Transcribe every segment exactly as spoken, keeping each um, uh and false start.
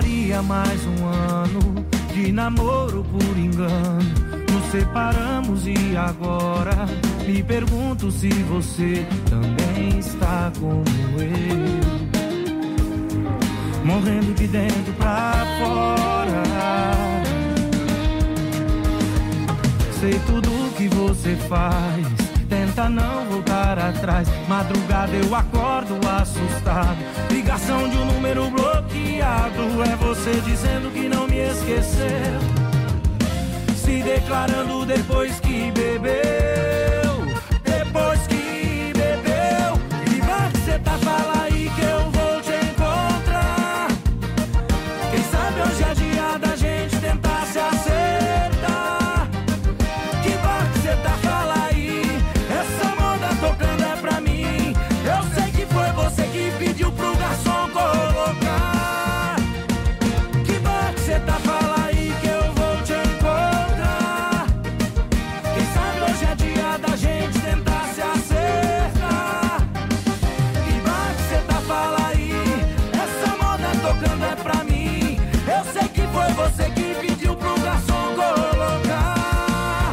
seria mais um ano de namoro por engano. Nos separamos e agora me pergunto se você também está como eu, morrendo de dentro pra fora. Sei tudo o que você faz, tenta não voltar atrás. Madrugada eu acordo assustado, ligação de um número bloqueado. É você dizendo que não me esqueceu, se declarando depois que bebeu. Depois que bebeu, que vai que cê tá, fala aí que eu vou te encontrar. Quem sabe hoje é dia da gente tentar se acertar. Que vai que cê tá, fala aí, essa moda tocando é pra mim. Eu sei que foi você que pediu pro garçom colocar. Que vai que cê tá, fala aí que eu vou te encontrar. Quem sabe hoje é dia da gente tentar se acertar. Que vai que cê tá, fala aí, essa moda tocando é pra mim. Eu sei que foi você que pediu pro garçom colocar.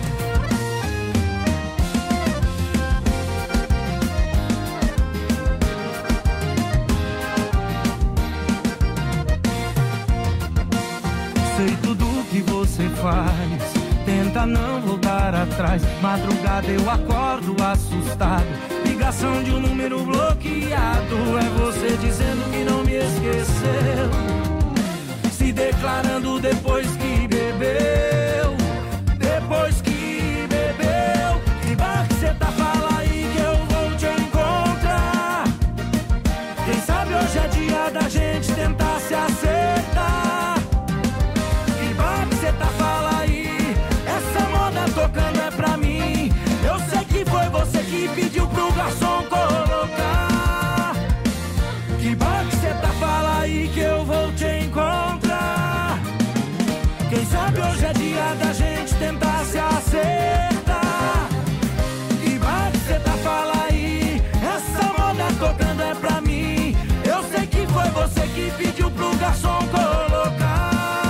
Sei tudo o que você faz, tenta não voltar atrás. Madrugada eu acordo assustado, ligação de um número bloqueado. É você dizendo que não me esqueceu, se declarando depois que bebeu. Depois que bebeu, que bar que cê tá, fala aí que eu vou te encontrar. Quem sabe hoje é dia da gente tentar se acertar. Que bar que cê tá, fala aí, essa moda tocando é pra mim. Eu sei que foi você que pediu pro garçom colocar. Que bar que cê tá, fala aí que eu vou te encontrar. Quem sabe hoje é dia da gente tentar se acertar. Que bar que cê tá, fala aí, essa moda tocando é pra mim. Eu sei que foi você que pediu pro garçom colocar.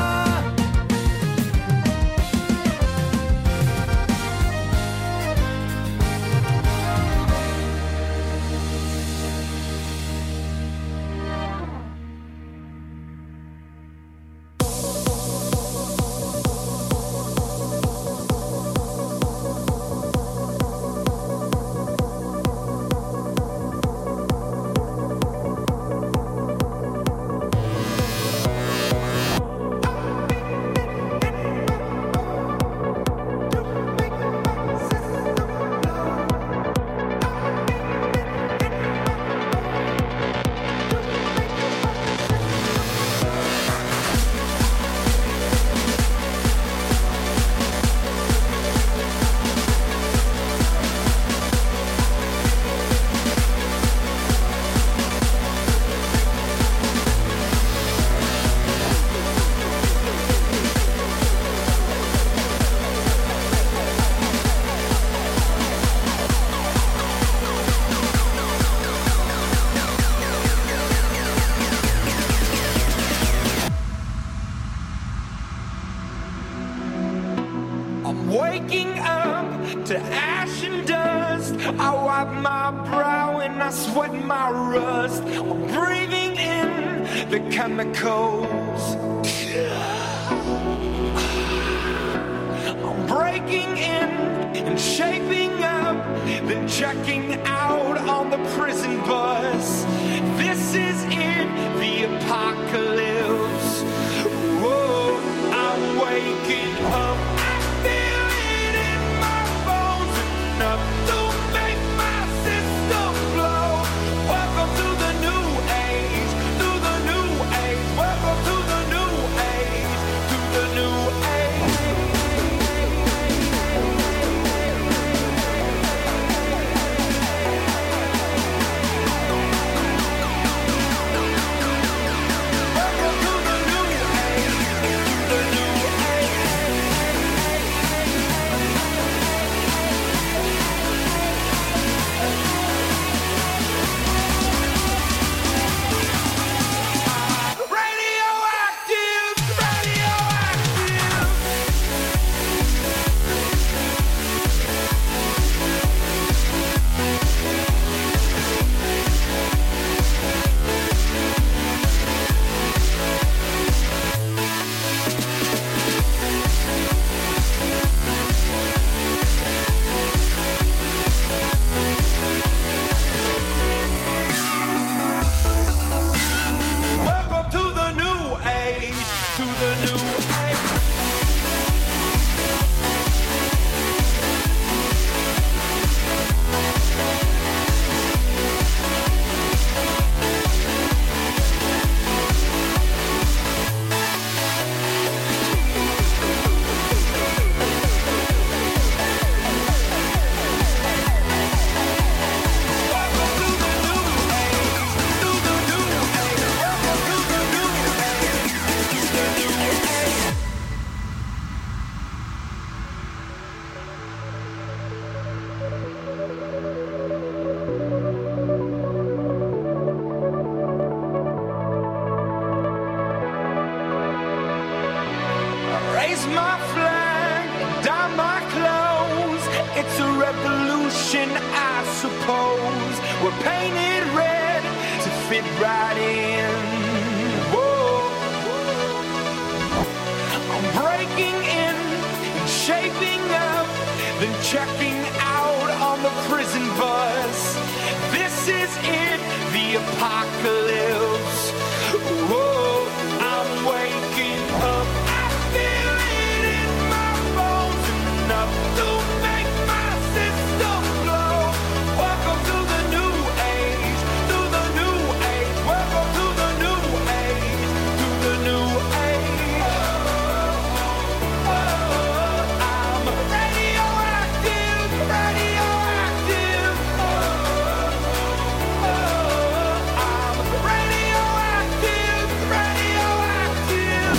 Waking up to ash and dust, I wipe my brow and I sweat my rust. I'm breathing in the chemicals. I'm breaking in and shaping up, then checking out on the prison bus. This is it, the apocalypse. Whoa, I'm waking up. Enough to make my system blow. Welcome to the new age, to the new age. Welcome to the new age, to the new age. my flag, dye my clothes. It's a revolution, I suppose. We're painted red to fit right in. Whoa. I'm breaking in and shaping up, then checking out on the prison bus. This is it, the apocalypse. Whoa, I'm waking up. I feel it in my bones, enough to make my system blow. Welcome to the new age, to the new age. Welcome to the new age, to the new age. Oh, I'm radioactive, radioactive. Oh, I'm radioactive, radioactive.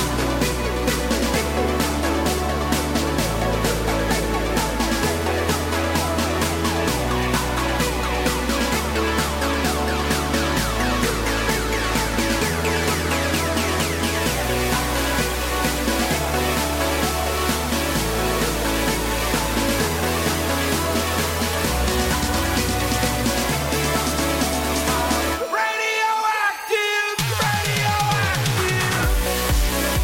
Radioactive, radioactive.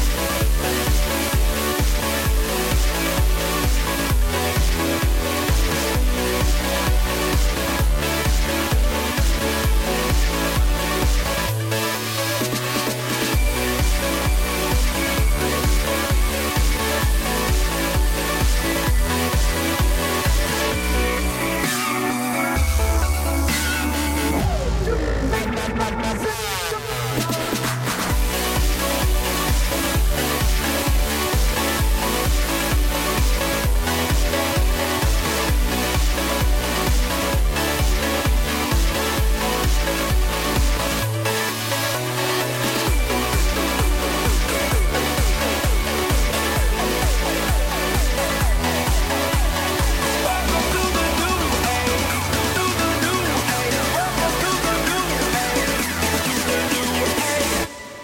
Welcome to the new age, to the new age. Welcome to the new age, to the new age.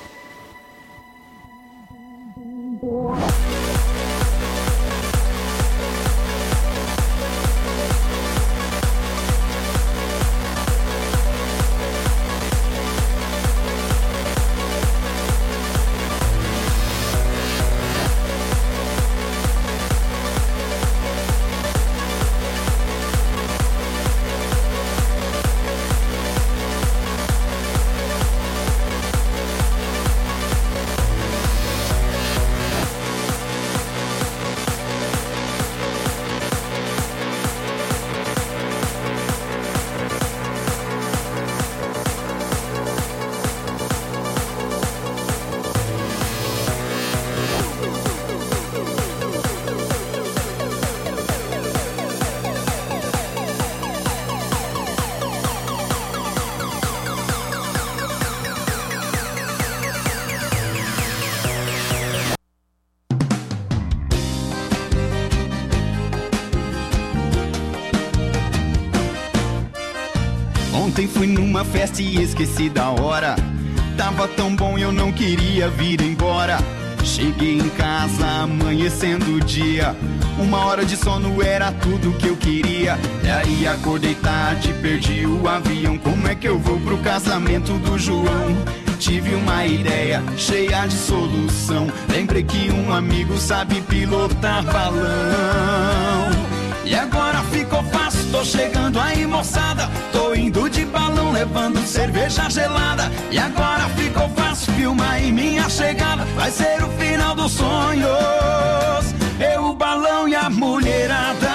Ontem fui numa festa e esqueci da hora. Tava tão bom eu não queria vir embora. Cheguei em casa amanhecendo o dia. Uma hora de sono era tudo que eu queria. E aí acordei tarde, perdi o avião. Como é que eu vou pro casamento do João? Tive uma ideia cheia de solução. Lembrei que um amigo sabe pilotar balão. E agora ficou fácil, tô chegando aí moçada. Tô indo de balão, levando cerveja gelada. E agora ficou fácil, filma aí minha chegada. Vai ser o final dos sonhos, eu, o balão e a mulherada.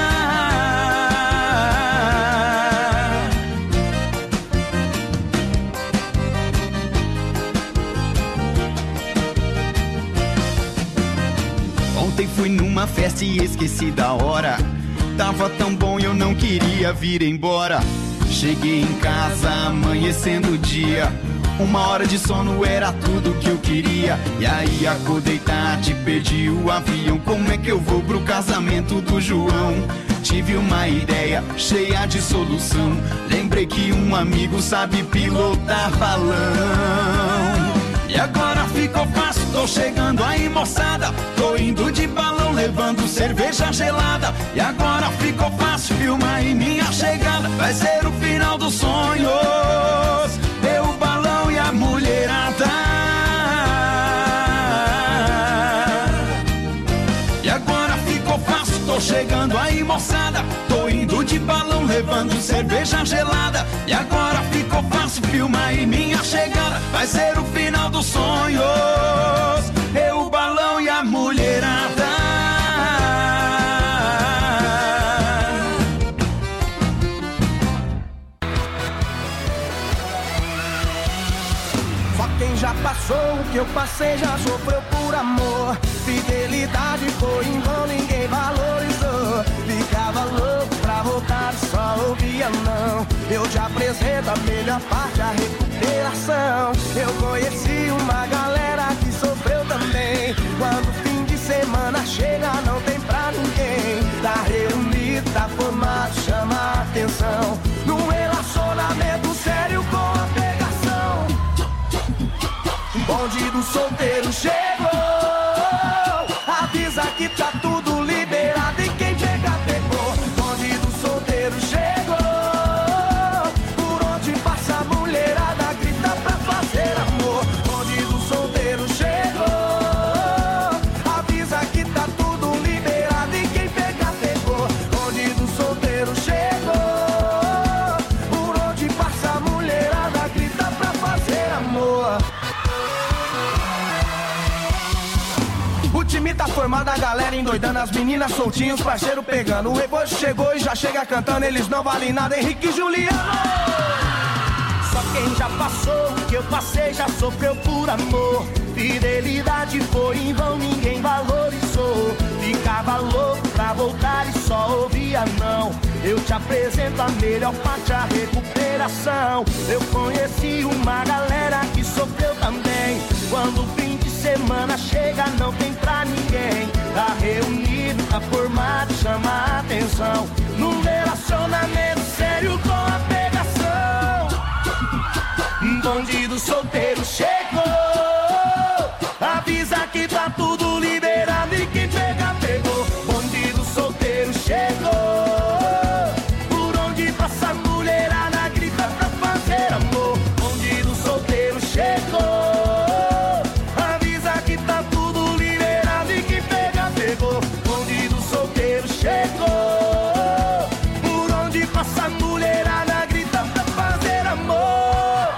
Ontem fui numa festa e esqueci da hora. Tava tão bom eu não queria vir embora. Cheguei em casa amanhecendo o dia. Uma hora de sono era tudo que eu queria. E aí acordei tarde, perdi o avião. Como é que eu vou pro casamento do João? Tive uma ideia cheia de solução. Lembrei que um amigo sabe pilotar balão. E agora ficou fácil, tô chegando aí, moçada. Tô indo de balão, levando cerveja gelada. E agora ficou fácil filmar em minha chegada. Vai ser o final dos sonhos, eu, o balão e a mulherada. E agora ficou fácil, tô chegando aí, moçada. Tô indo de balão, levando cerveja gelada. E agora ficou fácil filmar em minha chegada. Vai ser o final dos sonhos, eu, o balão e a mulherada. Só quem já passou o que eu passei já sofreu por amor. Fidelidade foi em vão, ninguém valorizou. Ficava louco pra voltar e só ouvia não. Eu te apresento a melhor parte, a recuperação. Eu conheci uma galera que sofreu também. Quando o fim de semana chega não tem pra ninguém. Tá reunido, tá formado, chama a atenção. Num relacionamento sério com a pegação. O bonde do solteiro chegou. Avisa que tá tudo liberado e quem pegar pegou. Bonde do solteiro chegou. Por onde passa a mulherada grita pra fazer amor. Bonde do solteiro chegou. Avisa que tá tudo liberado e quem pegar pegou. Bonde do solteiro chegou. Por onde passa a mulherada grita pra fazer amor. O time tá formado, a galera endoidando, as meninas soltinhos, parceiro pegando. O rebote chegou e já chega cantando, eles não valem nada, Henrique e Juliano. Só quem já passou, que eu passei, já sofreu por amor. Fidelidade foi em vão, ninguém valorizou. Ficava louco pra voltar e só ouvia não. Eu te apresento a melhor parte, a recuperação. Eu conheci uma galera que sofreu também. Quando o fim de semana chega não tem pra ninguém. Tá reunido, tá formado, chama a atenção. Num relacionamento sério com a pegação. Um bandido solteiro chegou. Avisa que tá tudo liberado e quem pega pegou. Bandido solteiro chegou. Por onde passa a mulherada grita pra fazer amor. Bandido solteiro chegou. Avisa que tá tudo liberado e quem pega pegou. Bandido solteiro chegou. Por onde passa a mulherada grita pra fazer amor.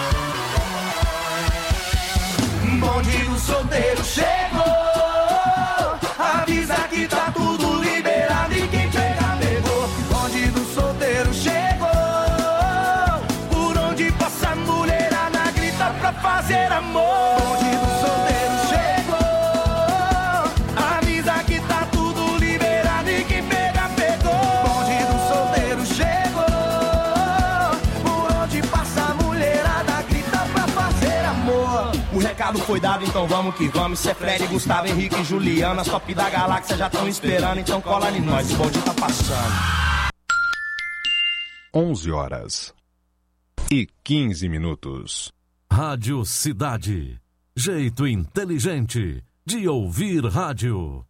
Bandido solteiro chegou. Avisa que tá tudo liberado e quem pega pegou. Bandido solteiro chegou. Por onde passa a mulherada grita pra fazer amor. Bandido solteiro chegou. Avisa que tá tudo liberado e quem pega pegou. Bandido solteiro chegou. Por onde passa a mulherada grita pra fazer amor. O recado foi dado, então vamos que vamos. Cê é Fred, Gustavo, Henrique e Juliana. As top da galáxia já tão esperando, então cola em nós, o bonde tá passando. onze horas e quinze minutos. Rádio Cidade. Jeito inteligente de ouvir rádio.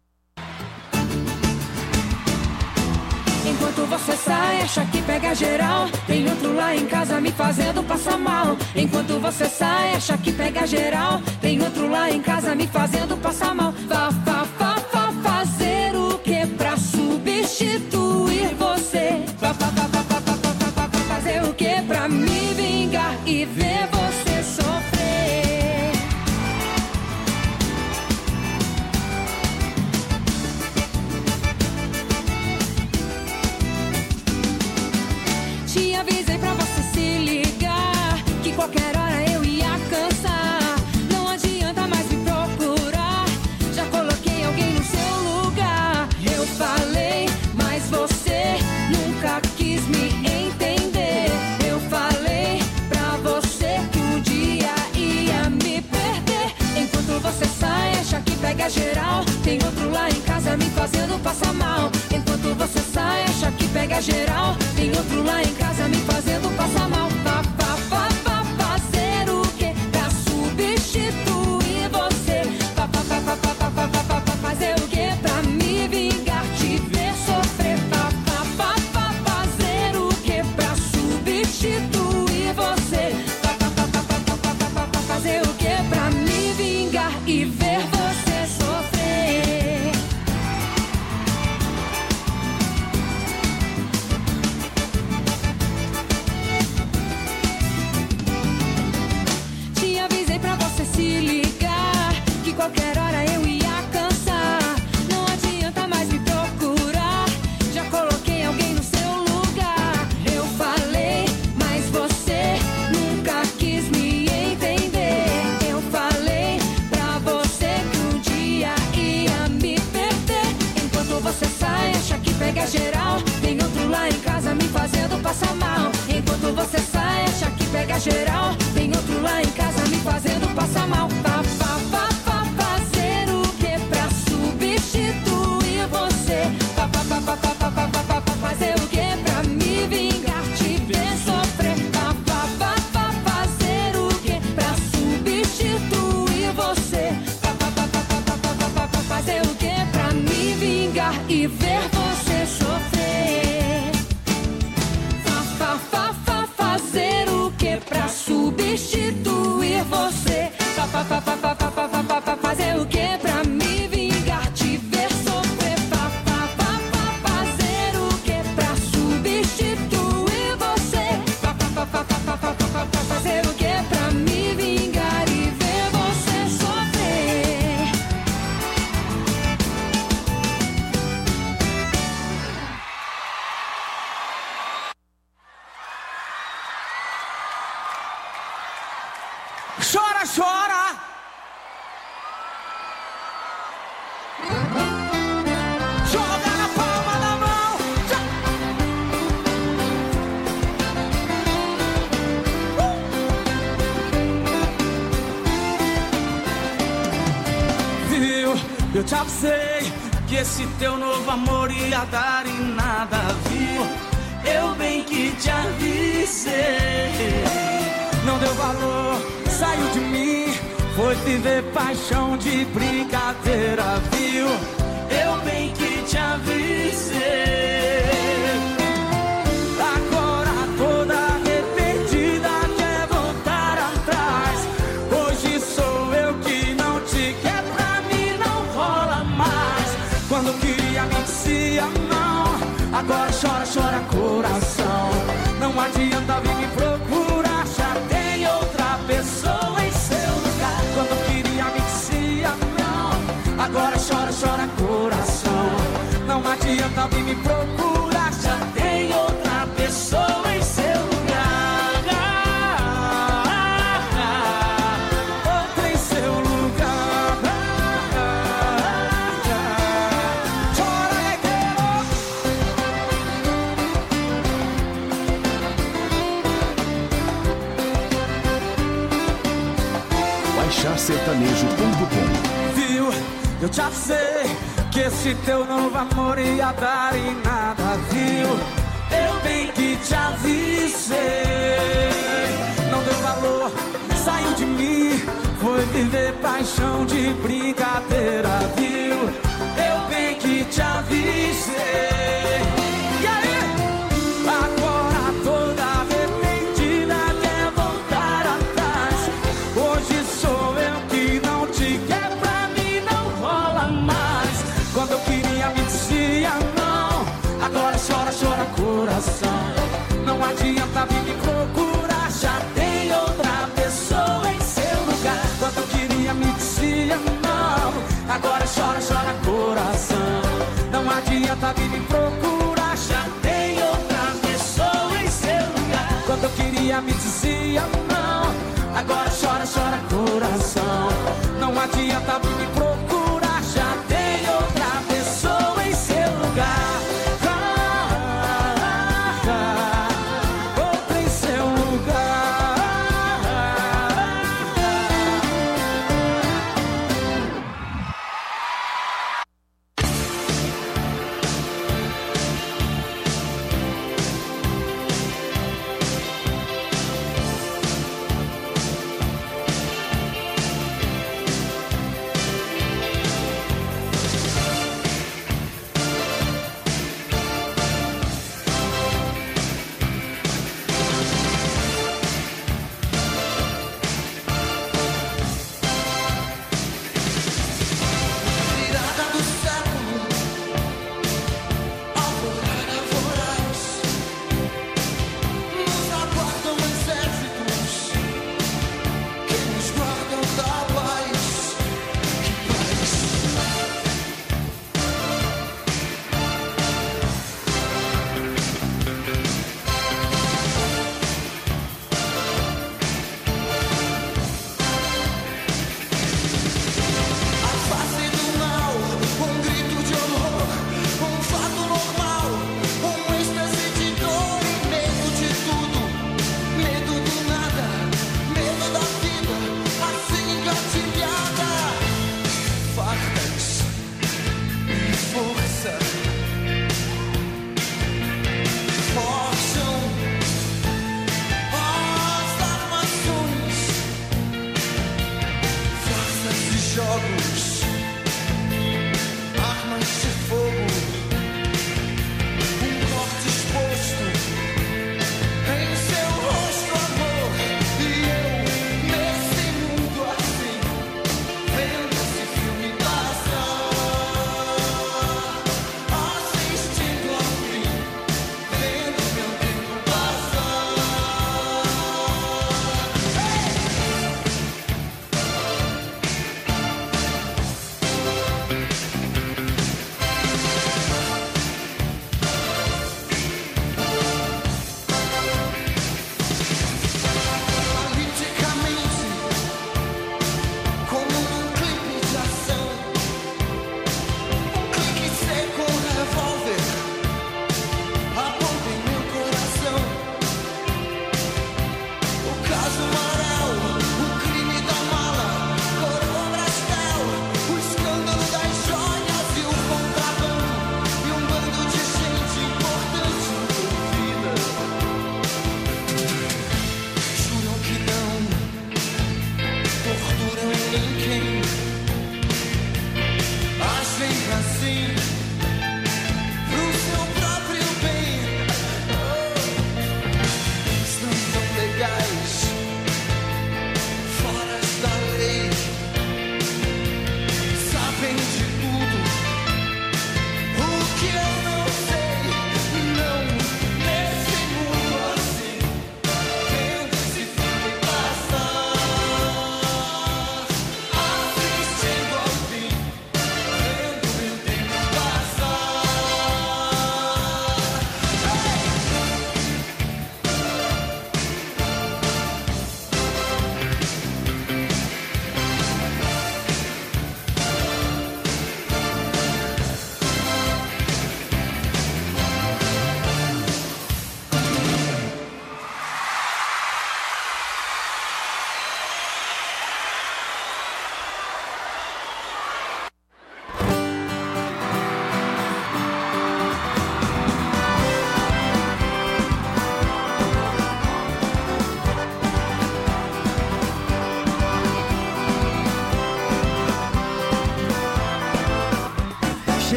Enquanto você sai, acha que pega geral. Tem outro lá em casa me fazendo passar mal. Enquanto você sai, acha que pega geral. Tem outro lá em casa me fazendo passar mal. Vá, vá, vá, vá fazer o que pra substituir você? Vá, vá, vá, vá, vá, vá, vá, vá, vá fazer o que pra me vingar e ver você sofrer? Te avisei pra você se ligar, que qualquer hora eu ia cansar. Não adianta mais me procurar, já coloquei alguém no seu lugar. Eu falei, mas você nunca quis me entender. Eu falei pra você que um dia ia me perder. Enquanto você sai, acha que pega geral. Tem outro lá em casa me fazendo passar mal. Enquanto você sai, acha que pega geral. Tem outro lá em casa me fazendo passar mal. Vá, vá, vá, vá, Chora, chora. Joga na palma da mão. Uh! Viu? Eu te avisei que esse teu novo amor ia dar em nada, viu? Eu bem que te avisei. Não deu valor, saiu de mim, foi viver paixão de brincadeira, viu? Eu bem que te avisei. Agora toda arrependida quer voltar atrás. Hoje sou eu que não te quer, pra mim não rola mais. Quando queria me dizia não, agora chora, chora coração. Não adianta vir me procurar, já tem outra pessoa em seu lugar. Quando queria me dizia não, agora chora, chora coração. Não adianta vir me procurar, já tem outra pessoa em seu lugar. Outra em seu lugar. Chora, negueiro. baixar sertanejo ponto com. Viu? Eu te avisei que esse teu novo amor ia dar em nada, viu? Eu bem que te avisei. Não deu valor, saiu de mim, foi viver paixão de brincadeira, viu? Eu bem que te avisei. E aí? Agora toda arrependida quer voltar atrás. Hoje sou eu que não te quer, pra mim não rola mais. Quando eu queria me dizia não, agora chora, chora coração. Não adianta vir me procurar, já tem outra pessoa em seu lugar. Quando eu queria me dizia não, agora chora, chora coração. Não adianta vir me procurar, já tem outra pessoa em seu lugar. Quando eu queria me dizia não, agora chora, chora coração. Não adianta vir me procurar, já tem outra pessoa em seu lugar. Outra em seu lugar.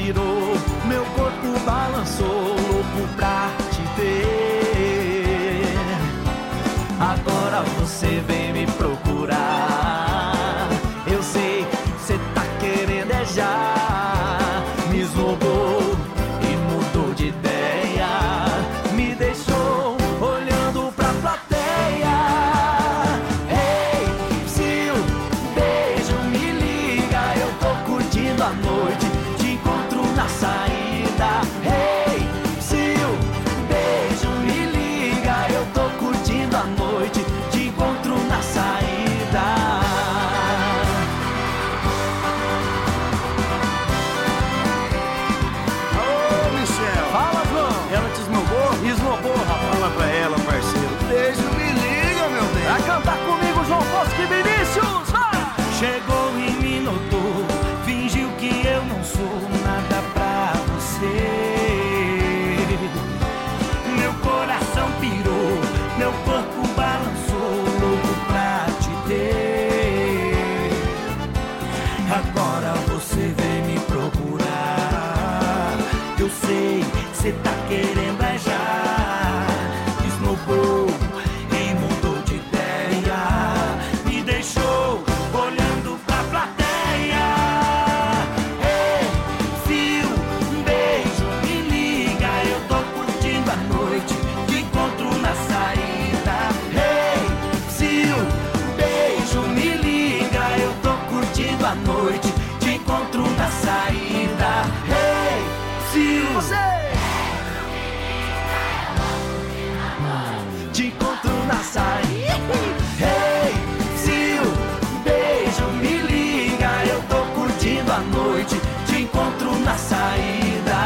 pirou, meu corpo balançou, louco pra te ter. Agora você vem me procurar. Eu sei, cê tá querendo é já. Me esnobou e mudou de ideia. Me deixou olhando pra plateia. Ei, se o beijo me liga, eu tô curtindo a noite, te encontro na saída. Ei, se o beijo me liga, eu tô curtindo a noite, te encontro na saída. Esnobou, fala pra ela, parceiro. Beijo, me liga, meu bem. Vai cantar comigo, João Bosco e Vinícius, vai! Chegou e me notou, fingiu que eu não sou nada pra você. Meu coração pirou, meu corpo balançou, louco pra te ter. Agora você vem me procurar. Eu sei, cê tá querendo é já. Esnobou e mudou de ideia. Me deixou olhando pra plateia. Ei, fio, um beijo, me liga, eu tô curtindo a noite, te encontro na saída. Ei, fio, um beijo, me liga, eu tô curtindo a noite, te encontro na saída. Ei, fio, você te encontro na saída. Hey, se o beijo me liga, eu tô curtindo a noite, te encontro na saída.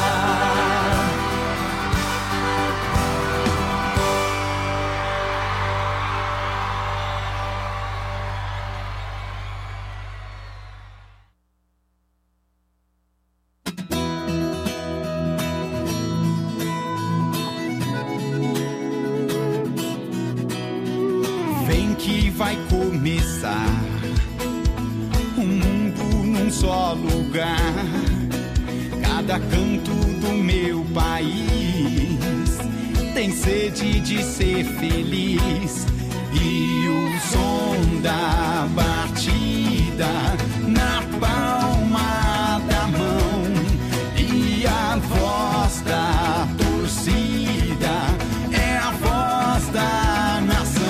Vai começar um mundo num só lugar. Cada canto do meu país tem sede de ser feliz. E o som da batida na palma da mão e a voz da torcida é a voz da nação.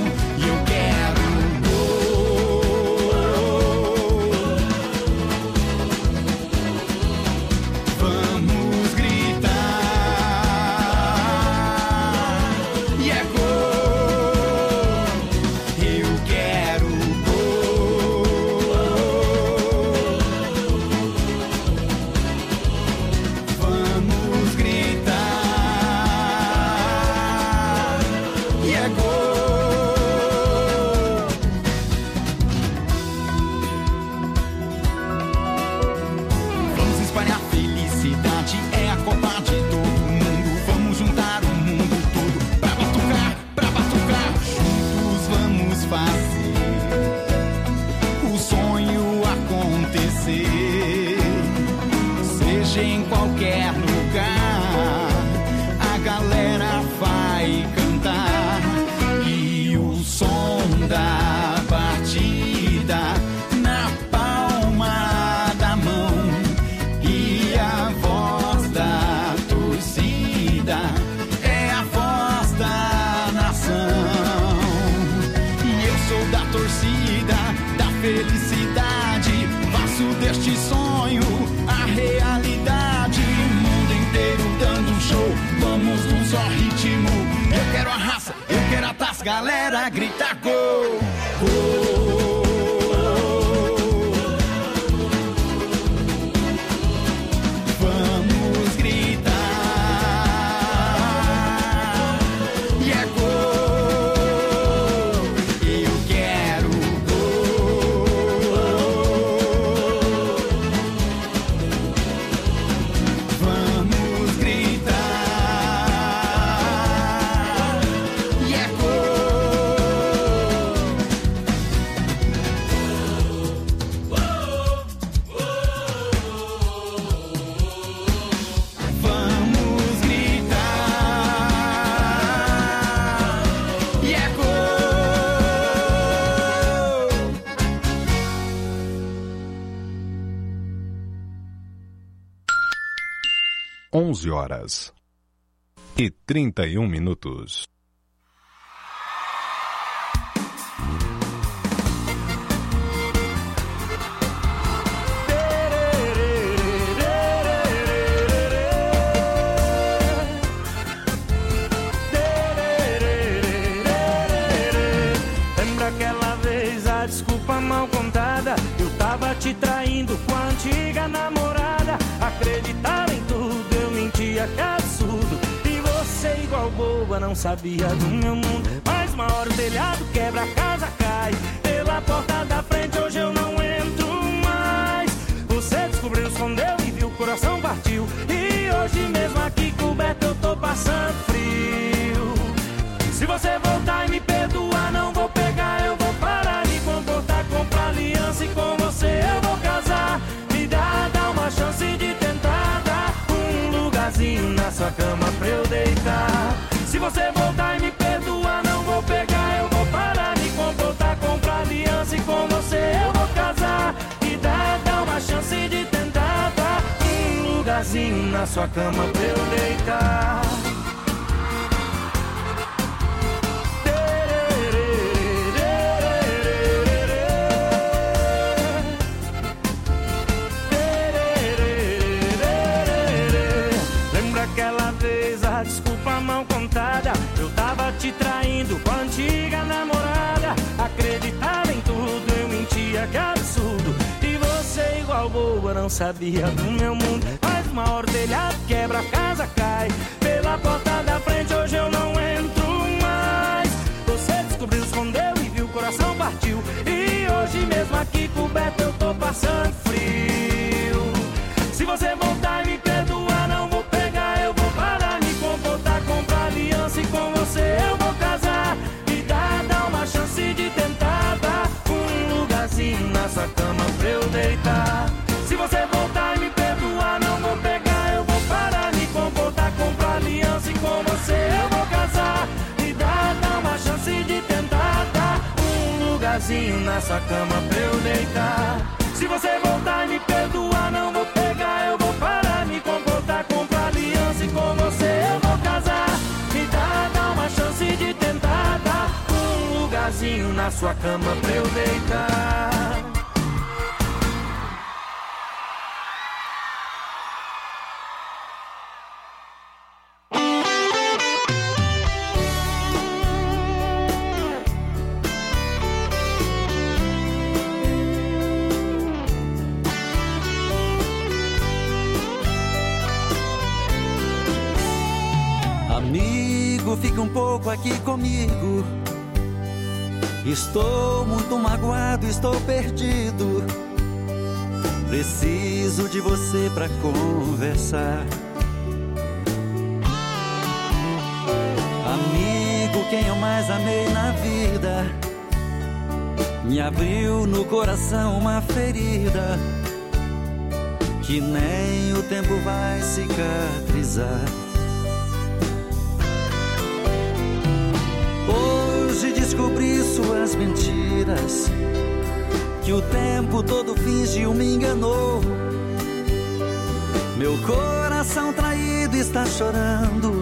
Em qualquer lugar, a galera vai cantar e o som da batida na palma da mão e a voz da torcida é a voz da nação. E eu sou da torcida, da felicidade, faço deste sonho a realidade, mundo inteiro dando um show, vamos num só ritmo. Eu quero a raça, eu quero a taça, galera grita gol, gol. Vamos gritar, e é gol, eu quero gol. Vamos gritar, e é gol. onze horas e trinta e um minutos. Lembra aquela vez a desculpa mal contada? Eu tava te traindo com a antiga namorada. Acreditava em tudo, eu mentia, que absurdo. E você igual boba, não sabia do meu mundo. Mas uma hora o telhado quebra, a casa cai. Pela porta da frente hoje eu não entro mais. Você descobriu, escondeu e viu, o coração partiu. E hoje mesmo aqui coberto eu tô passando frio. Se você voltar e me perdoar, não vou pegar, eu vou parar de comportar, comprar aliança e com você eu vou casar. Me dá, dá uma chance de tentar dar um lugarzinho na sua cama pra eu deitar. Se você voltar e me perdoar, não vou pegar, eu vou parar de comportar, comprar aliança e com você eu vou casar. Me dá, dá uma chance de tentar dar um lugarzinho na sua cama pra eu deitar. Desculpa mal contada, eu tava te traindo com a antiga namorada. Acreditava em tudo, eu mentia, que absurdo. E você igual boa, não sabia do meu mundo. Mas uma hora o telhado quebra, a casa cai. Pela porta da frente hoje eu não entro mais. Você descobriu, escondeu e viu, o coração partiu. E hoje mesmo aqui coberto eu tô passando frio. Se você voltar e me perdoar, não vou pegar, eu vou parar de comportar, comprar aliança e com você eu vou casar. Me dá, dá uma chance de tentar dar um lugarzinho na sua cama pra eu deitar. Se você voltar e me perdoar, não vou pegar, eu vou parar de comportar, comprar aliança e com você eu vou casar. Me dá, dá uma chance de tentar dar um lugarzinho na sua cama pra eu deitar. Se você voltar e me perdoar, não vou pegar, eu vou parar de comportar, comprar aliança e com você eu vou casar. Me dá, dá uma chance de tentar dar um lugarzinho na sua cama pra eu deitar. Fica um pouco aqui comigo. Estou muito magoado, estou perdido. Preciso de você pra conversar. Amigo, quem eu mais amei na vida, me abriu no coração uma ferida que nem o tempo vai cicatrizar. Hoje descobri suas mentiras, que o tempo todo fingiu, me enganou. Meu coração traído está chorando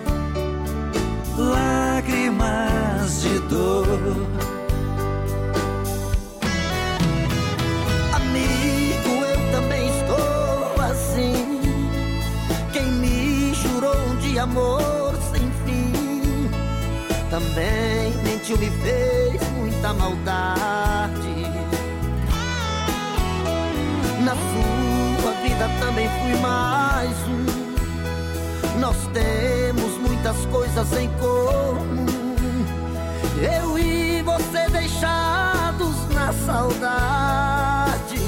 lágrimas de dor. Amigo, eu também estou assim. Quem me jurou de amor sem fim também mentiu, me fez muita maldade. Na sua vida também fui mais um. Nós temos muitas coisas em comum. Eu e você deixados na saudade.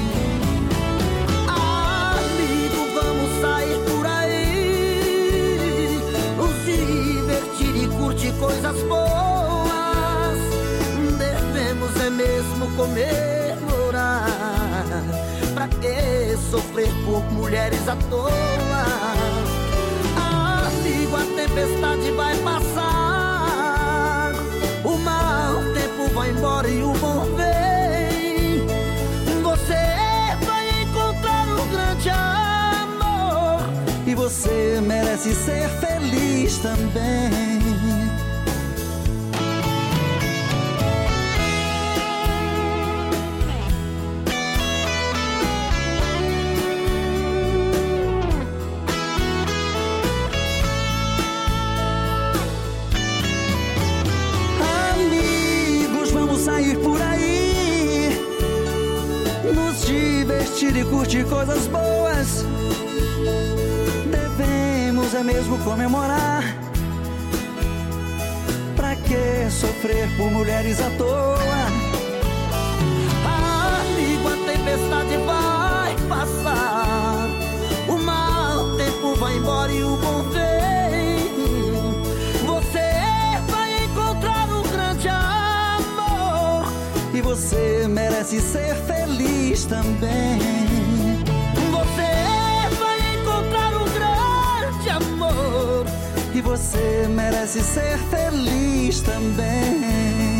Amigo, vamos sair por aí, nos divertir e curtir coisas boas. Devemos é mesmo comemorar. Pra que sofrer por mulheres à toa? Amigo, a tempestade vai passar, o mau tempo vai embora e o bom vem. Você vai encontrar um grande amor e você merece ser feliz também. Amigos, vamos sair por aí, nos divertir e curtir coisas boas. Devemos é mesmo comemorar. Pra que sofrer por mulheres à toa? Amigo, a tempestade vai passar, o mau tempo vai embora e o bom vem. Você vai encontrar um grande amor E você merece ser feliz também. Você vai encontrar um grande amor E você merece ser feliz também.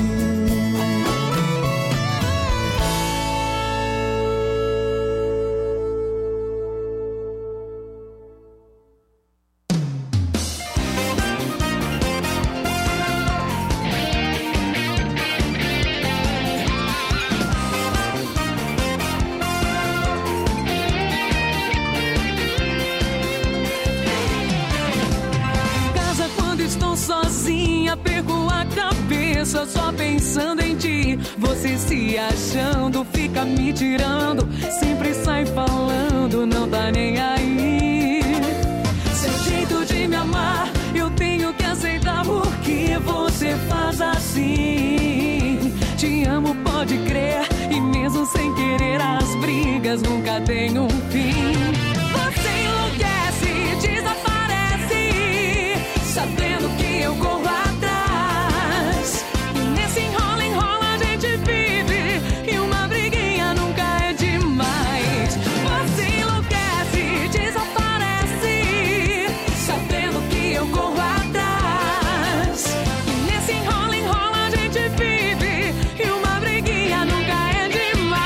Casa quando estou sozinha, perco a cabeça só pensando em ti. Você se achando, fica me tirando, sempre sai falando, não tá nem aí. Seu jeito de me amar, eu tenho que aceitar porque você faz assim. Te amo, pode crer, e mesmo sem querer as brigas nunca tem um fim. Você enlouquece, desaparece, sabendo que eu corro atrás. E nesse enrola, enrola a gente vive, e uma briguinha nunca é demais. Você enlouquece, desaparece, sabendo que eu corro atrás. E nesse enrola, enrola a gente vive, e uma briguinha nunca é demais.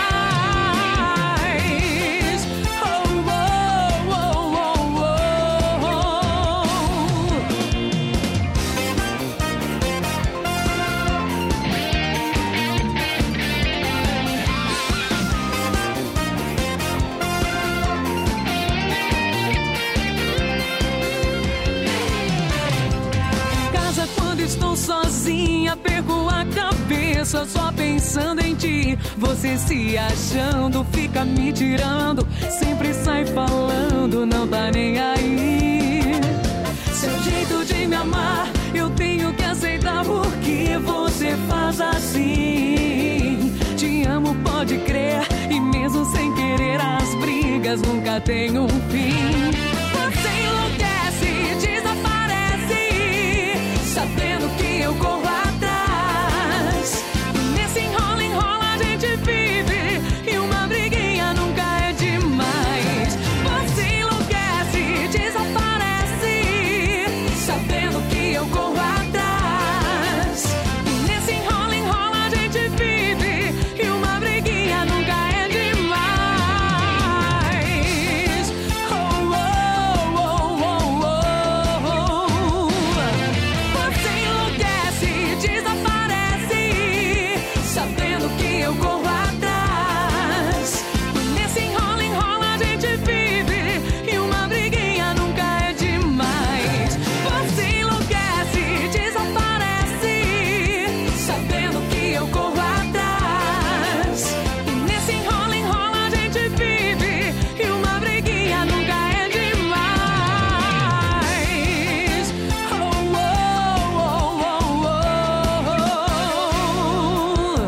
Oh, oh, oh, oh, oh, oh. Casa quando estou sozinha, perco a cabeça só pensando em ti. Você se achando, fica me tirando, sempre sai falando, não tá nem aí. Seu jeito de me amar, eu tenho que aceitar porque você faz assim. Te amo, pode crer, e mesmo sem querer as brigas nunca tem um fim. Você enlouquece, desaparece, sabendo que eu corro atrás. E nesse enrola, enrola a gente vive, e uma briguinha nunca é demais. Você enlouquece, desaparece, sabendo que eu corro atrás. E nesse enrola, enrola a gente vive, e uma briguinha nunca é demais. Oh, oh, oh, oh, oh, oh. Você enlouquece, desaparece, sabendo que eu corro atrás. E nesse enrola, enrola a gente vive, e uma briguinha nunca é demais. Você enlouquece, desaparece, sabendo que eu corro atrás. E nesse enrola, enrola a gente vive, e uma briguinha nunca é demais. Oh, oh, oh, oh, oh, oh.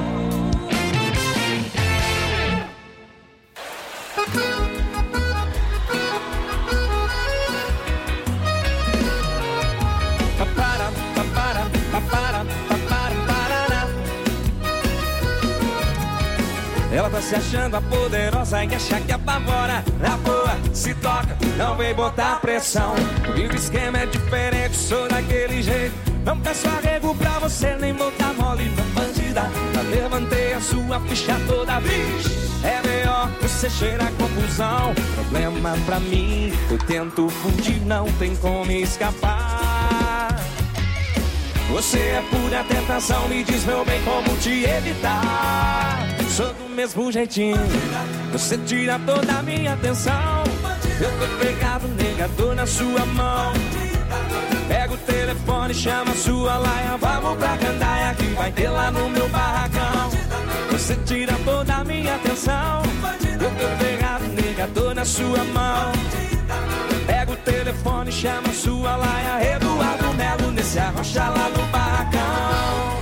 Papara, papara, papara, papara, parará. Ela tá se achando a poderosa e acha que apavora. Na boa, se toca, não vem botar pressão. E o esquema é diferente, sou daquele jeito. Não peço arrego pra você, nem botar mole na bandida. Já levantei a sua ficha toda vez. É melhor você cheirar confusão. Problema pra mim, eu tento fugir, não tem como escapar. Você é pura tentação, me diz meu bem como te evitar. Sou do mesmo jeitinho, você tira toda a minha atenção. Eu tô pegado, negador na sua mão. Pega o telefone, chama sua laia, vamos pra gandaia que vai ter lá no meu barracão. Você tira toda a minha atenção. Eu tô pegado, negador na sua mão. Pega o telefone, chama sua laia, Eduardo Melo nesse arrocha lá no barracão.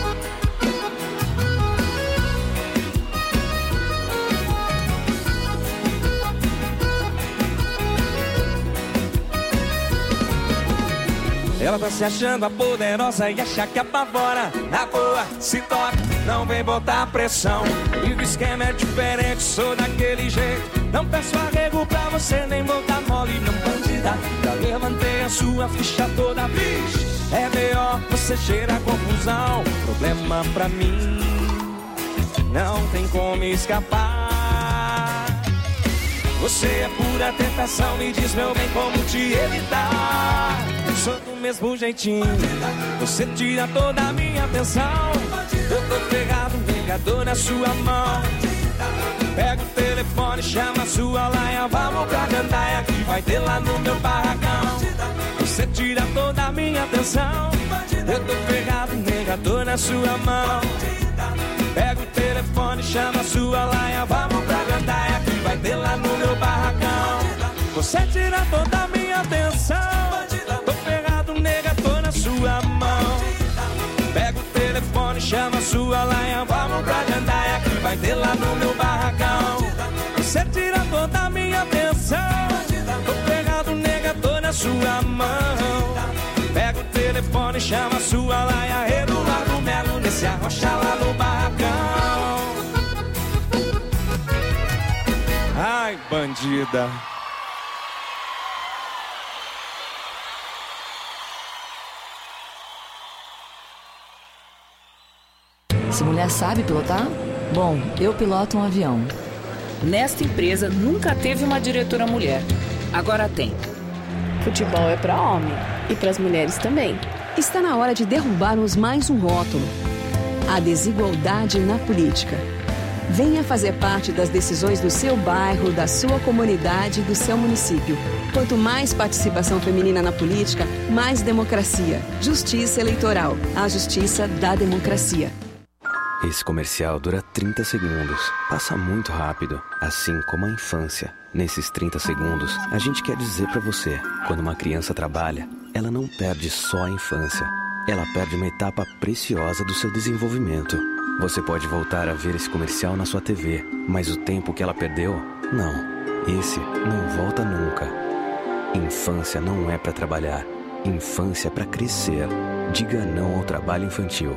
Ela tá se achando a poderosa e acha que apavora. Na boa, se toca, não vem botar pressão. E o esquema é diferente, sou daquele jeito. Não peço arrego pra você, nem botar mole, não bandida. Já levantei a sua ficha toda, bicho. É B O, você cheira a confusão. Problema pra mim, não tem como escapar. Você é pura tentação, me diz meu bem como te evitar. Sou do mesmo jeitinho, você tira toda a minha atenção. Eu tô pegado, negador na sua mão. Pega o telefone, chama sua laia, vamos pra gandaia que vai ter lá no meu barracão. Você tira toda a minha atenção. Eu tô pegado, negador na sua mão. Pega o telefone, chama sua laia, vamos pra gandaia que vai ter lá no meu barracão. Você tira toda a minha atenção. Tô pegado, nega, tô na sua mão. Pega o telefone, chama sua laia, vamos pra gandaia que vai ter lá no meu barracão. Você tira toda a minha atenção. Tô pegado, nega, tô na sua mão. Pega o telefone, chama sua laia, Eduardo Melo nesse arrocha lá no barracão. Ai, bandida. Essa mulher sabe pilotar? Bom, eu piloto um avião. Nesta empresa nunca teve uma diretora mulher. Agora tem. Futebol é para homem e para as mulheres também. Está na hora de derrubarmos mais um rótulo: a desigualdade na política. Venha fazer parte das decisões do seu bairro, da sua comunidade, do seu município. Quanto mais participação feminina na política, mais democracia. Justiça Eleitoral. A justiça da democracia. Esse comercial dura trinta segundos. Passa muito rápido, assim como a infância. Nesses trinta segundos, a gente quer dizer pra você: quando uma criança trabalha, ela não perde só a infância. Ela perde uma etapa preciosa do seu desenvolvimento. Você pode voltar a ver esse comercial na sua T V, mas o tempo que ela perdeu, não. Esse não volta nunca. Infância não é pra trabalhar. Infância é pra crescer. Diga não ao trabalho infantil.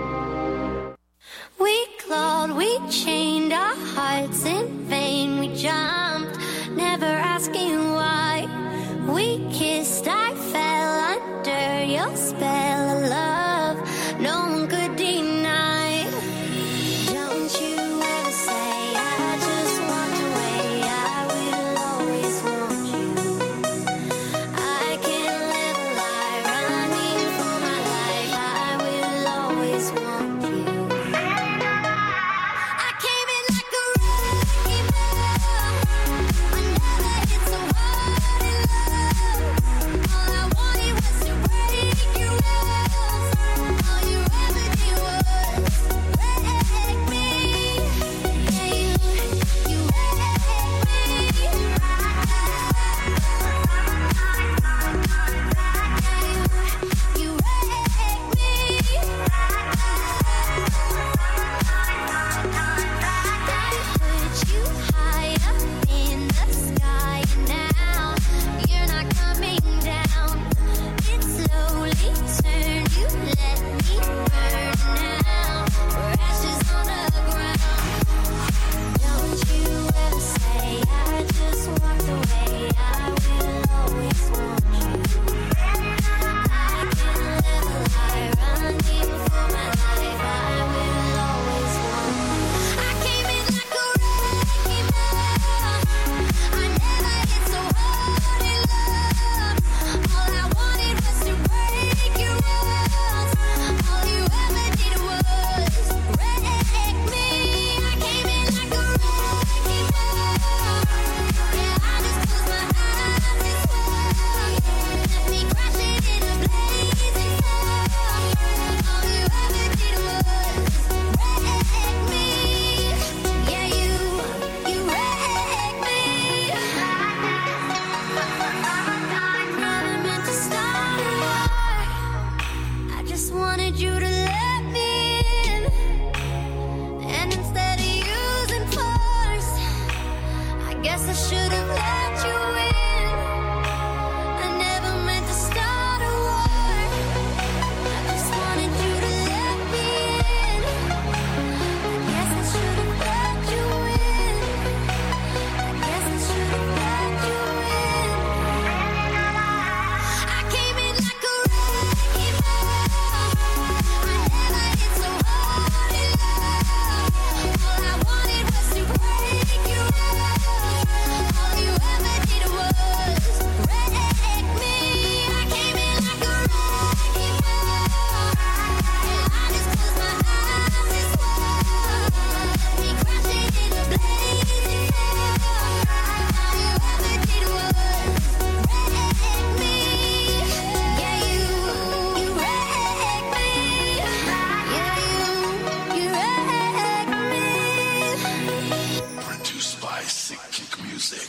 We clawed, we chained our hearts in vain. We jumped, never asking why. We kissed, I fell under your spell of love. No one could deny. Don't you ever say I just walked away. I will always want you. I can't live a lie running for my life. I will always want you. I came in like a wrecking ball.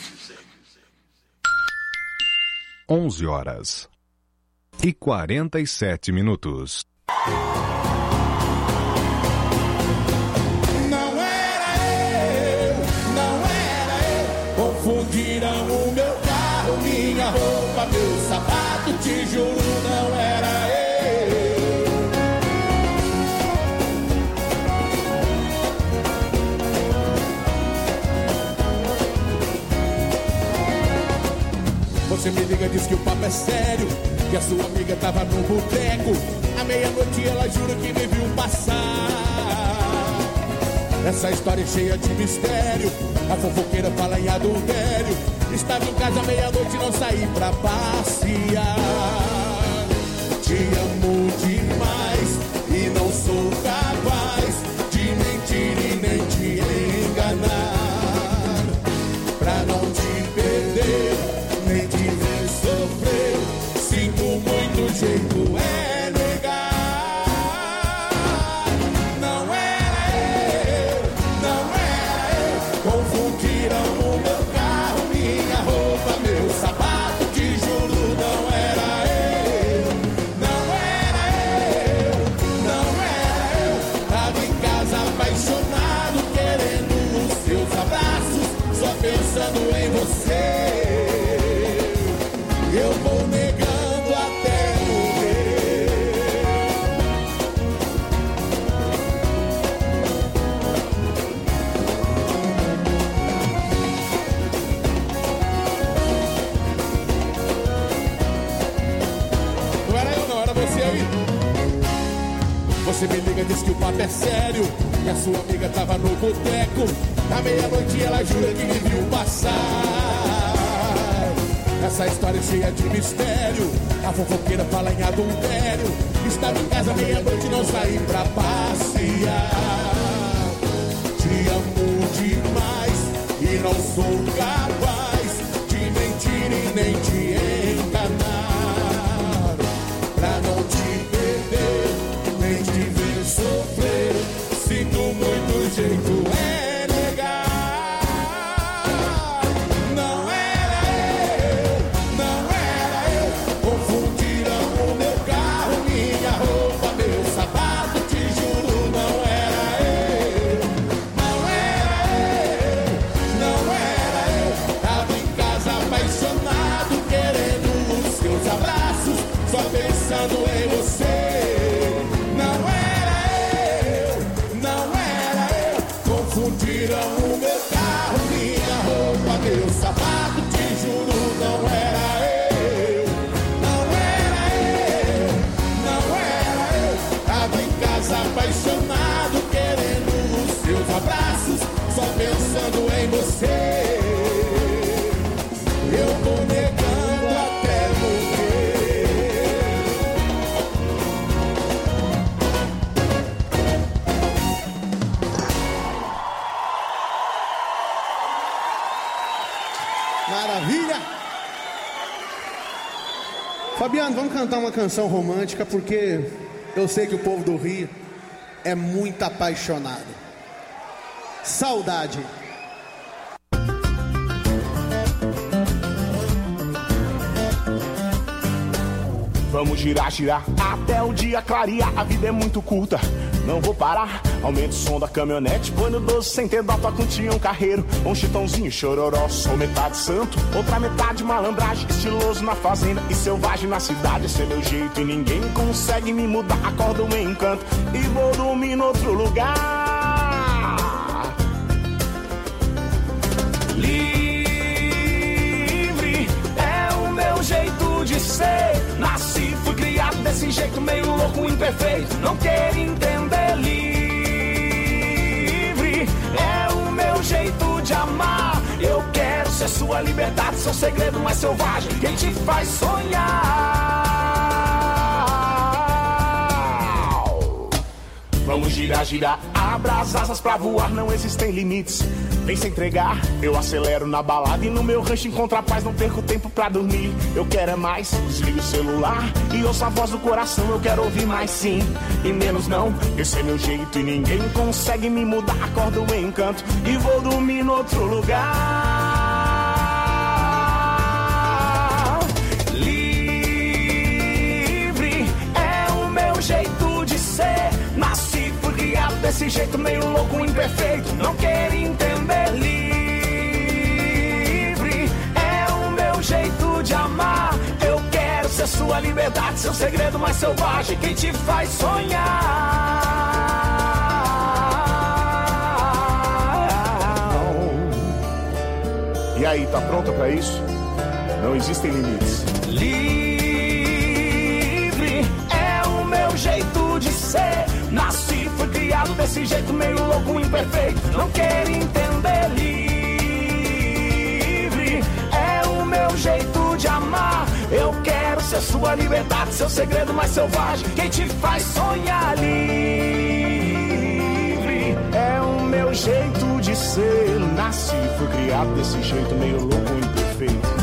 onze horas e quarenta e sete minutos. Não era eu, não era eu. Confundiram o meu carro, minha roupa, meu sapato. Te juro, não era eu. Você me liga, diz que o papo é sério, que a sua amiga tava no boteco. À meia-noite ela jura que me viu passar. Essa história é cheia de mistério. A fofoqueira fala em adultério. Estava em casa à meia-noite e não saí pra passear. Te amo demais e não sou capaz de mentir e nem te enganar. Pra não te perder, nem te ver sofrer, sinto muito, jeito é negar. Não era eu, não era eu. Confundiram o meu carro, minha roupa, meu sapato. Te juro, não era eu, não era eu, não era eu. Tava em casa apaixonado, querendo os seus abraços, só pensando em você. Eu vou negando até morrer. Não era eu, não, era você aí. Você me liga, diz que o papo é sério, que a sua amiga tava no boteco. À meia-noite ela jura que me viu passar. Essa história é cheia de mistério. A fofoqueira fala em adultério. Estava em casa meia-noite e não saí pra passear. Te amo demais e não sou capaz de mentir e nem te enganar. Pra não te perder, nem te ver sofrer, sinto muito, jeito é negar. Só pensando em você. Não era eu, não era eu. Confundiram o meu carro, minha roupa, meu sapato. Te juro, não era eu, não era eu, não era eu. Tava em casa apaixonado, querendo os seus abraços, só pensando em você. Eu vou negando até morrer. Maravilha! Fabiano, vamos cantar uma canção romântica, porque eu sei que o povo do Rio é muito apaixonado. Saudade. Vamos girar, girar até o dia clarear. A vida é muito curta, não vou parar. Aumenta o som da caminhonete, põe no doze sem ter dó, toca um Tião Carreiro, um chitãozinho chororó. Sou metade santo, outra metade malandragem, estiloso na fazenda e selvagem na cidade. Esse é meu jeito e ninguém consegue me mudar. Acordo em encanto e vou dormir no outro lugar. Livre é o meu jeito de ser. Nasci, fui criado desse jeito meio louco, imperfeito. Não quero entender. Livre é o meu jeito de amar. Eu quero ser sua liberdade, seu segredo mais selvagem, quem te faz sonhar. Vamos girar, girar, abra as asas pra voar, não existem limites. Vem se entregar, eu acelero na balada e no meu rancho encontro a paz, não perco tempo pra dormir. Eu quero é mais, desligo o celular e ouço a voz do coração. Eu quero ouvir mais sim e menos não. Esse é meu jeito e ninguém consegue me mudar. Acordo em encanto e vou dormir no outro lugar. jeito meio louco, imperfeito, não quer entender. Livre é o meu jeito de amar. Eu quero ser sua liberdade, seu segredo mais selvagem, quem te faz sonhar. E aí, tá pronta pra isso? Não existem limites. Livre é o meu jeito de ser. Nasci, fui criado desse jeito meio louco, imperfeito, não quero entender. Livre é o meu jeito de amar. Eu quero ser sua liberdade, seu segredo mais selvagem, quem te faz sonhar. Livre é o meu jeito de ser. Nasci, fui criado desse jeito meio louco, imperfeito.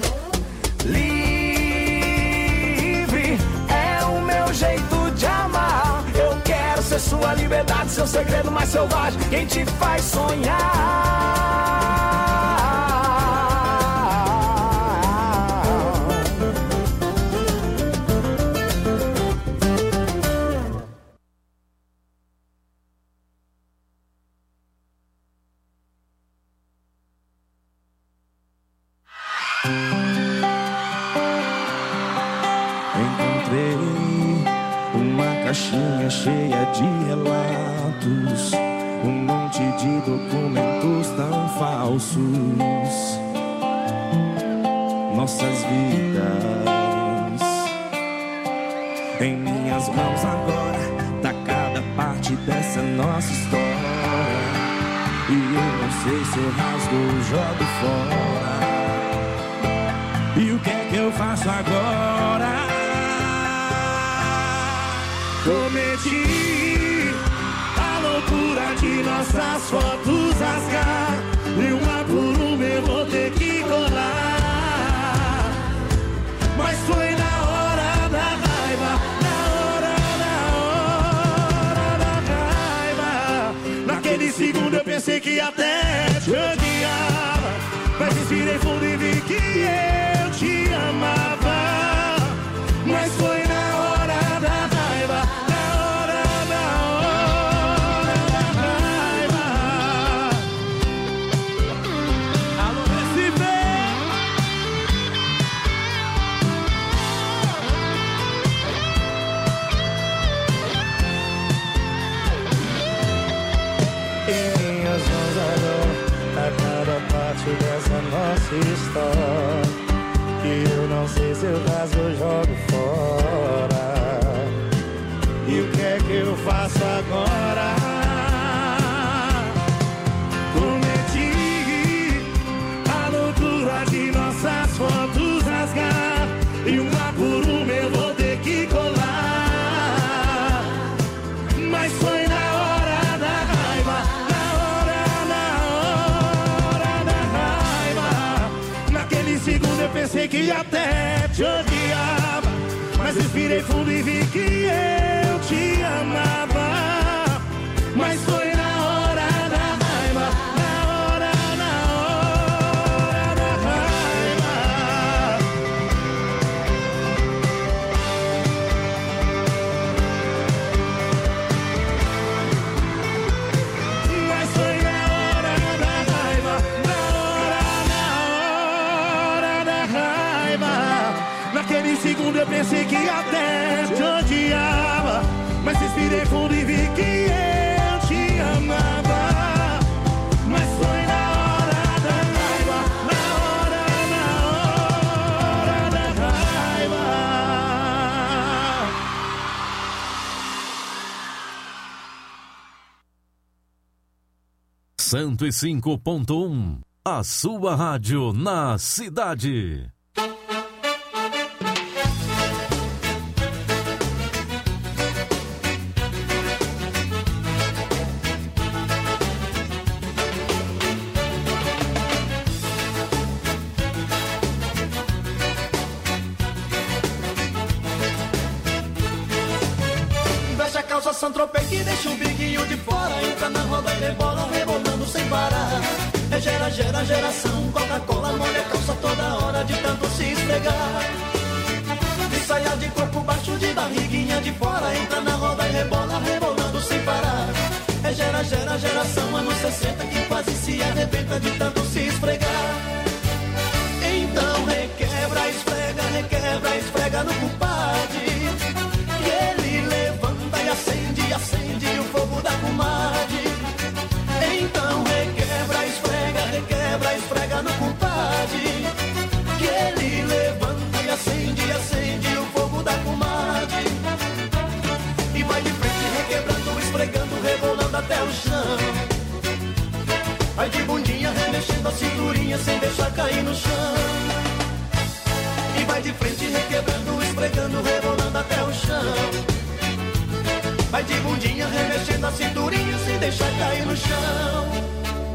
Livre é o meu jeito de amar. Eu quero ser sua liberdade, seu segredo mais selvagem, quem te faz sonhar. Caixinha cheia de relatos, um monte de documentos tão falsos. Nossas vidas em minhas mãos agora, tá cada parte dessa nossa história. E eu não sei se eu rasgo ou jogo fora. E o que é que eu faço agora? Cometi a loucura de nossas fotos rasgar, e uma por uma eu vou ter que colar. Mas foi na hora da raiva, na hora, na hora da raiva. Naquele segundo eu pensei que até te odiava, mas respirei fundo e vi que eu te amava. Mas foi na hora da raiva, na hora, na hora da raiva. Alô, Recife! Em minhas mãos agora, a cada parte dessa nossa história, que eu não sei se eu rasgo ou jogo fora. E o que é que eu faço agora? Cometi a loucura de nossas fotos rasgar, e uma por uma eu vou ter que colar. Mas foi na hora da raiva, na hora, na hora da raiva. Naquele segundo eu pensei que até te odiava, mas respirei fundo e vi que eu te amava. Mas foi na hora da raiva, na hora, na hora da raiva. Mas foi na hora da raiva, na hora, na hora da raiva. Naquele segundo eu pensei que até te odiava, mas respirei fundo e vi que eu te amava. Mas foi na hora da raiva, na hora, na hora da raiva. cento e cinco ponto um, a sua rádio na cidade. Saint-Tropez que deixa o biguinho de fora, entra na roda e rebola, rebolando sem parar. É gera, gera, geração, Coca-Cola molha a calça toda hora de tanto se esfregar. De saia de corpo baixo, de barriguinha de fora, entra na roda e rebola, rebolando sem parar. É gera, sessenta que quase se arrebenta de tanto se esfregar. Então requebra, esfrega, requebra, esfrega no compadre, que ele levanta e acende, acende o fogo da comadre. Então requebra, esfrega, requebra, esfrega no compadre, que ele levanta e acende, acende o fogo da comadre. E vai de frente requebrando, esfregando, rebolando até o chão. Vai de bundinha remexendo a cinturinha sem deixar cair no chão. E vai de frente requebrando, esfregando, rebolando até o chão. Vai de bundinha remexendo a cinturinha sem deixar cair no chão.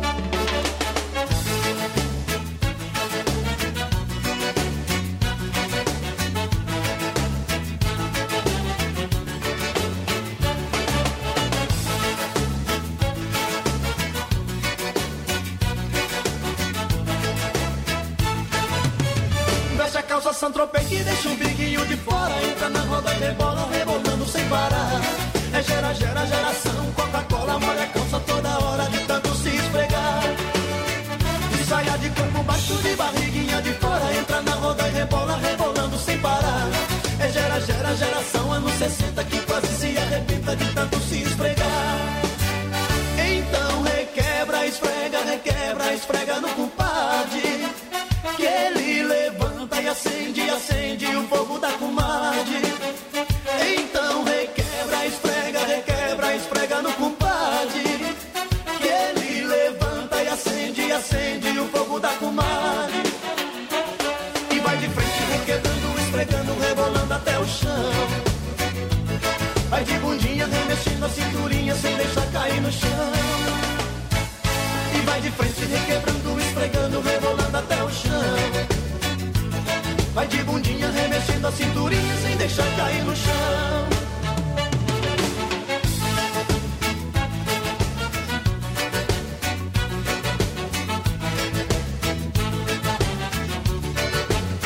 Santropei que deixa o biguinho de fora, entra na roda e rebola, rebolando sem parar. É gera, gera, geração, Coca-Cola, molha a calça toda hora de tanto se esfregar. E saia de corpo baixo, de barriguinha de fora, entra na roda e rebola, rebolando sem parar. É gera, gera, geração, anos sessenta que quase se arrebenta de tanto se esfregar. Então requebra, esfrega, requebra, esfrega no compadre, que ele levanta e acende, acende o fogo da comadre. Então requebra, esfrega, requebra, esfrega no compadre, que ele levanta e acende, acende o fogo da comadre. E vai de frente requebrando, esfregando, rebolando até o chão. Vai de bundinha remexendo a cinturinha sem deixar cair no chão. E vai de frente requebrando, esfregando, rebolando até o chão. Vai de bundinha remexendo a cinturinha sem deixar cair no chão.